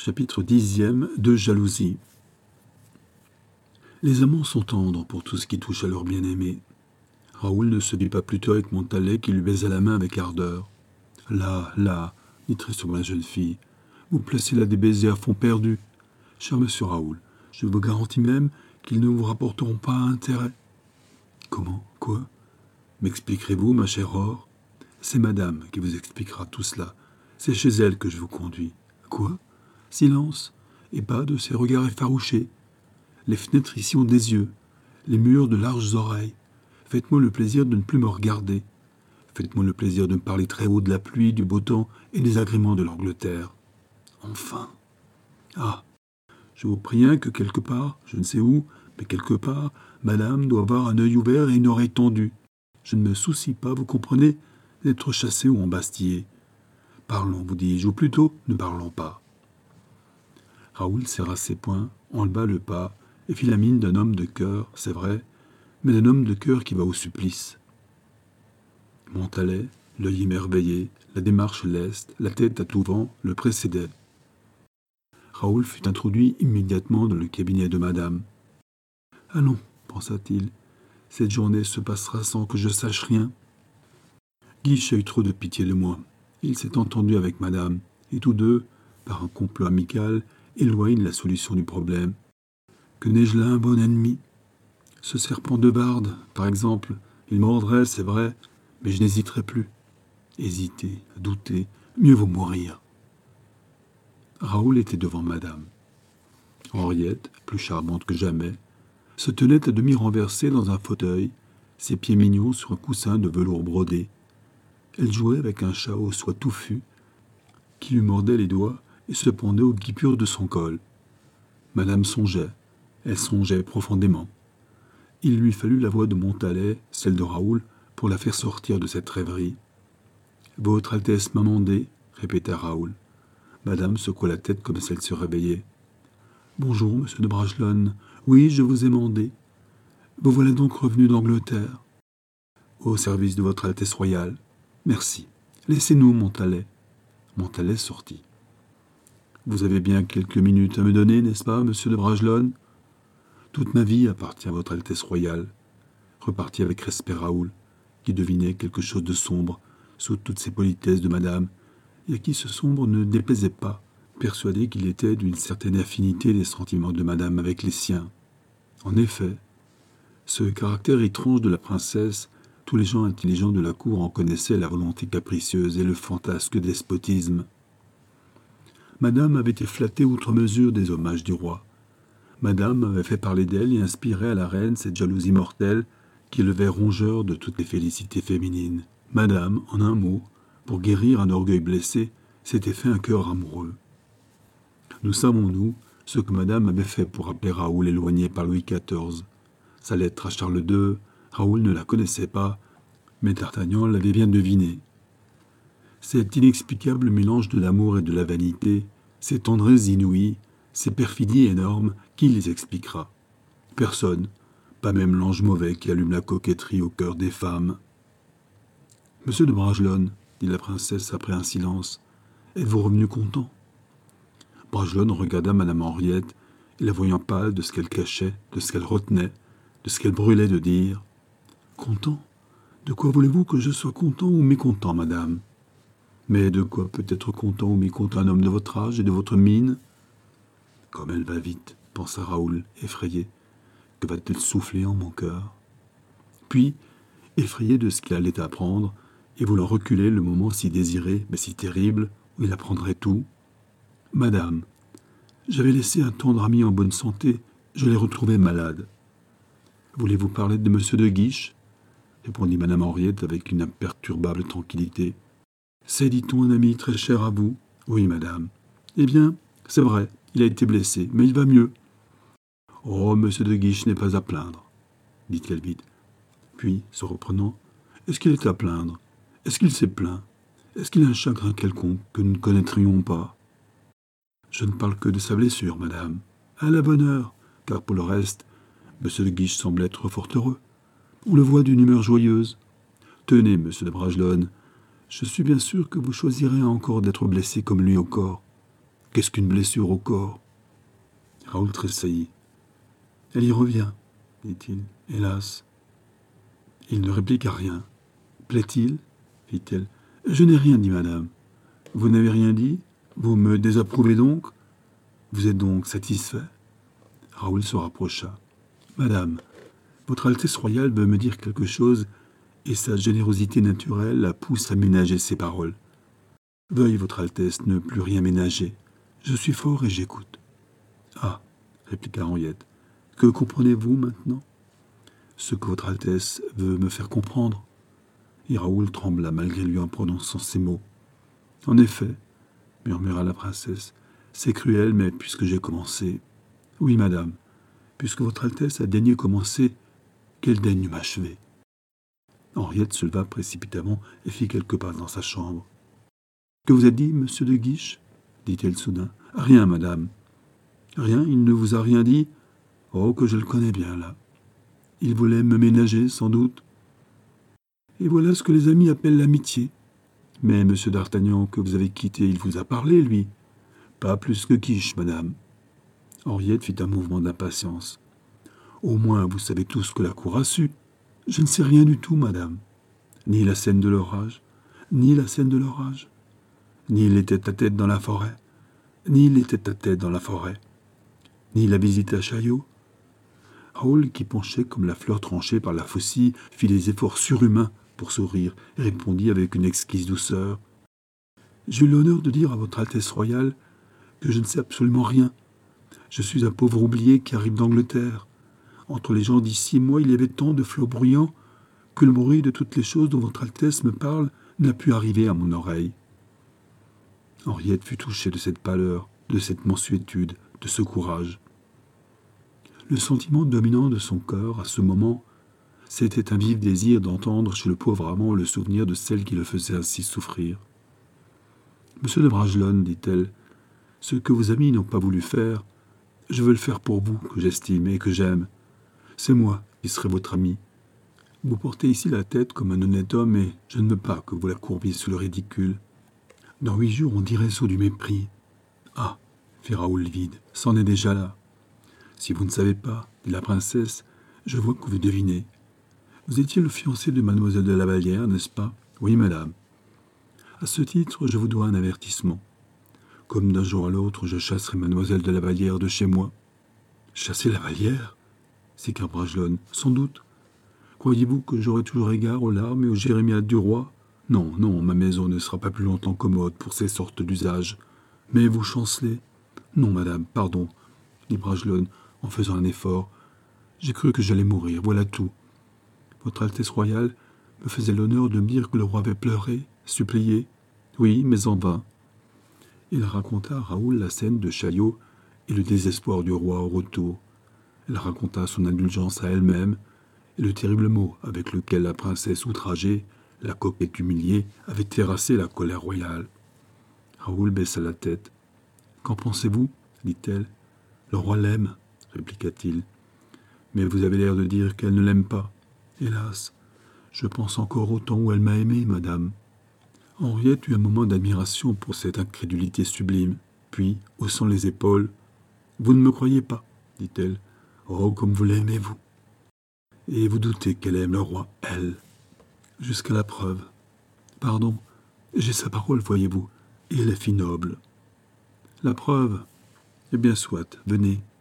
Chapitre 10e de jalousie. Les amants sont tendres pour tout ce qui touche à leur bien-aimé. Raoul ne se vit pas plutôt avec Montalais qui lui baisa la main avec ardeur. « Là, dit tristement la jeune fille, vous placez là des baisers à fond perdu. Cher monsieur Raoul, je vous garantis même qu'ils ne vous rapporteront pas intérêt. » « Comment? Quoi? M'expliquerez-vous, ma chère Aure? C'est madame qui vous expliquera tout cela. C'est chez elle que je vous conduis. » « Quoi? Silence, et pas de ces regards effarouchés. Les fenêtres ici ont des yeux, les murs de larges oreilles. Faites-moi le plaisir de ne plus me regarder. Faites-moi le plaisir de me parler très haut de la pluie, du beau temps et des agréments de l'Angleterre. Enfin. Ah, je vous préviens que quelque part, je ne sais où, mais quelque part, madame doit avoir un œil ouvert et une oreille tendue. Je ne me soucie pas, vous comprenez, d'être chassé ou embastillé. Parlons, vous dis-je, ou plutôt, ne parlons pas. Raoul serra ses poings, enleva le pas, et fit la mine d'un homme de cœur, c'est vrai, mais d'un homme de cœur qui va au supplice. Montalais, l'œil émerveillé, la démarche leste, la tête à tout vent, le précédaient. Raoul fut introduit immédiatement dans le cabinet de madame. « Allons, pensa-t-il, cette journée se passera sans que je sache rien. Guiche a eu trop de pitié de moi. Il s'est entendu avec madame, et tous deux, par un complot amical, éloignent la solution du problème. Que n'ai-je là un bon ennemi? Ce serpent de Barde, par exemple, il mordrait, c'est vrai, mais je n'hésiterai plus. Hésiter, douter, mieux vaut mourir. » Raoul était devant madame. Henriette, plus charmante que jamais, se tenait à demi renversée dans un fauteuil, ses pieds mignons sur un coussin de velours brodé. Elle jouait avec un chat aux soies touffues qui lui mordait les doigts et se pendait aux guipures de son col. Madame songeait, elle songeait profondément. Il lui fallut la voix de Montalais, celle de Raoul, pour la faire sortir de cette rêverie. « Votre Altesse m'a mandé, » répéta Raoul. Madame secoua la tête comme si elle se réveillait. « Bonjour, monsieur de Bragelonne. Oui, je vous ai mandé. Vous voilà donc revenu d'Angleterre. »« Au service de votre Altesse royale. Merci. Laissez-nous, Montalais. » Montalais sortit. « Vous avez bien quelques minutes à me donner, n'est-ce pas, monsieur de Bragelonne? »« Toute ma vie appartient à votre Altesse royale. » Repartit avec respect Raoul, qui devinait quelque chose de sombre sous toutes ces politesses de madame, et à qui ce sombre ne déplaisait pas, persuadé qu'il était d'une certaine affinité des sentiments de madame avec les siens. En effet, ce caractère étrange de la princesse, tous les gens intelligents de la cour en connaissaient la volonté capricieuse et le fantasque despotisme. Madame avait été flattée outre mesure des hommages du roi. Madame avait fait parler d'elle et inspiré à la reine cette jalousie mortelle qui levait rongeur de toutes les félicités féminines. Madame, en un mot, pour guérir un orgueil blessé, s'était fait un cœur amoureux. Nous savons, nous, ce que madame avait fait pour appeler Raoul éloigné par Louis XIV. Sa lettre à Charles II, Raoul ne la connaissait pas, mais D'Artagnan l'avait bien deviné. Cet inexplicable mélange de l'amour et de la vanité, ces tendresses inouïes, ces perfidies énormes, qui les expliquera? Personne, pas même l'ange mauvais qui allume la coquetterie au cœur des femmes. « Monsieur de Bragelonne, dit la princesse après un silence, êtes-vous revenu content? » Bragelonne regarda madame Henriette, et la voyant pâle de ce qu'elle cachait, de ce qu'elle retenait, de ce qu'elle brûlait de dire. « Content? De quoi voulez-vous que je sois content ou mécontent, madame? » « Mais de quoi peut être content ou mécontent un homme de votre âge et de votre mine? »« Comme elle va vite, pensa Raoul, effrayé. Que va-t-elle souffler en mon cœur? » Puis, effrayé de ce qu'il allait apprendre, et voulant reculer le moment si désiré, mais si terrible, où il apprendrait tout. « Madame, j'avais laissé un tendre ami en bonne santé, je l'ai retrouvé malade. »« Voulez-vous parler de monsieur de Guiche ?» répondit madame Henriette avec une imperturbable tranquillité. « C'est, dit-on, un ami très cher à vous. »« Oui, madame. »« Eh bien, c'est vrai, il a été blessé, mais il va mieux. »« Oh, monsieur de Guiche n'est pas à plaindre, » dit-elle vite. Puis, se reprenant, « Est-ce qu'il est à plaindre? Est-ce qu'il s'est plaint? Est-ce qu'il a un chagrin quelconque que nous ne connaîtrions pas? »« Je ne parle que de sa blessure, madame. »« À la bonne heure, car pour le reste, monsieur de Guiche semble être fort heureux. On le voit d'une humeur joyeuse. Tenez, monsieur de Bragelonne, je suis bien sûr que vous choisirez encore d'être blessé comme lui au corps. Qu'est-ce qu'une blessure au corps ?» Raoul tressaillit. « Elle y revient, dit-il. Hélas. » Il ne répliqua rien. « Plaît-il » fit-elle. « Je n'ai rien dit, madame. »« Vous n'avez rien dit? Vous me désapprouvez donc? Vous êtes donc satisfait ?» Raoul se rapprocha. « Madame, votre Altesse royale veut me dire quelque chose, et sa générosité naturelle la pousse à ménager ses paroles. Veuille votre Altesse ne plus rien ménager. Je suis fort et j'écoute. »« Ah, répliqua Henriette, que comprenez-vous maintenant ? » ?»« Ce que votre Altesse veut me faire comprendre. » Et Raoul trembla malgré lui en prononçant ces mots. « En effet, murmura la princesse, c'est cruel, mais puisque j'ai commencé... »« Oui, madame, puisque votre Altesse a daigné commencer, qu'elle daigne m'achever. » Henriette se leva précipitamment et fit quelques pas dans sa chambre. « Que vous a dit, monsieur de Guiche ?» dit-elle soudain. « Rien, madame. »« Rien, il ne vous a rien dit ? Oh, que je le connais bien, là. Il voulait me ménager, sans doute. Et voilà ce que les amis appellent l'amitié. Mais monsieur d'Artagnan, que vous avez quitté, il vous a parlé, lui. Pas plus que Guiche, madame. » Henriette fit un mouvement d'impatience. « Au moins, vous savez tout ce que la cour a su. »« Je ne sais rien du tout, madame. Ni la scène de l'orage, ni la scène de l'orage. Ni les tête-à-tête dans la forêt, ni les tête-à-tête dans la forêt. Ni la visite à Chaillot. » Raoul, qui penchait comme la fleur tranchée par la faucille, fit des efforts surhumains pour sourire et répondit avec une exquise douceur. « J'ai eu l'honneur de dire à votre Altesse royale que je ne sais absolument rien. Je suis un pauvre oublié qui arrive d'Angleterre. Entre les gens d'ici et moi, il y avait tant de flots bruyants que le bruit de toutes les choses dont votre Altesse me parle n'a pu arriver à mon oreille. » Henriette fut touchée de cette pâleur, de cette mansuétude, de ce courage. Le sentiment dominant de son cœur, à ce moment, c'était un vif désir d'entendre chez le pauvre amant le souvenir de celle qui le faisait ainsi souffrir. « Monsieur de Bragelonne, dit-elle, ce que vos amis n'ont pas voulu faire, je veux le faire pour vous, que j'estime et que j'aime. C'est moi qui serai votre ami. Vous portez ici la tête comme un honnête homme et je ne veux pas que vous la courbiez sous le ridicule. Dans 8 jours, on dirait sous du mépris. »« Ah, fit Raoul livide, c'en est déjà là. Si vous ne savez pas, dit la princesse, je vois que vous devinez. Vous étiez le fiancé de mademoiselle de la Vallière, n'est-ce pas ? Oui, madame. À ce titre, je vous dois un avertissement. Comme d'un jour à l'autre, je chasserai mademoiselle de la Vallière de chez moi. »« Chasser la Vallière ?» s'écria Bragelonne. « Sans doute. Croyez-vous que j'aurai toujours égard aux larmes et aux jérémiades du roi ? Non, non, ma maison ne sera pas plus longtemps commode pour ces sortes d'usages. Mais vous chancelez ? Non, madame, pardon, dit Bragelonne en faisant un effort. J'ai cru que j'allais mourir, voilà tout. Votre Altesse royale me faisait l'honneur de me dire que le roi avait pleuré, supplié. Oui, mais en vain. » Il raconta à Raoul la scène de Chaillot et le désespoir du roi au retour. Elle raconta son indulgence à elle-même et le terrible mot avec lequel la princesse outragée, la coquette humiliée, avait terrassé la colère royale. Raoul baissa la tête. « Qu'en pensez-vous » dit-elle. « Le roi l'aime, » répliqua-t-il. « Mais vous avez l'air de dire qu'elle ne l'aime pas. Hélas, je pense encore au temps où elle m'a aimé, madame. » Henriette eut un moment d'admiration pour cette incrédulité sublime. Puis, haussant les épaules, « Vous ne me croyez pas, dit-elle. Oh, comme vous l'aimez, vous. Et vous doutez qu'elle aime le roi, elle. Jusqu'à la preuve. Pardon, j'ai sa parole, voyez-vous, et elle est fille noble. La preuve, eh bien soit, venez.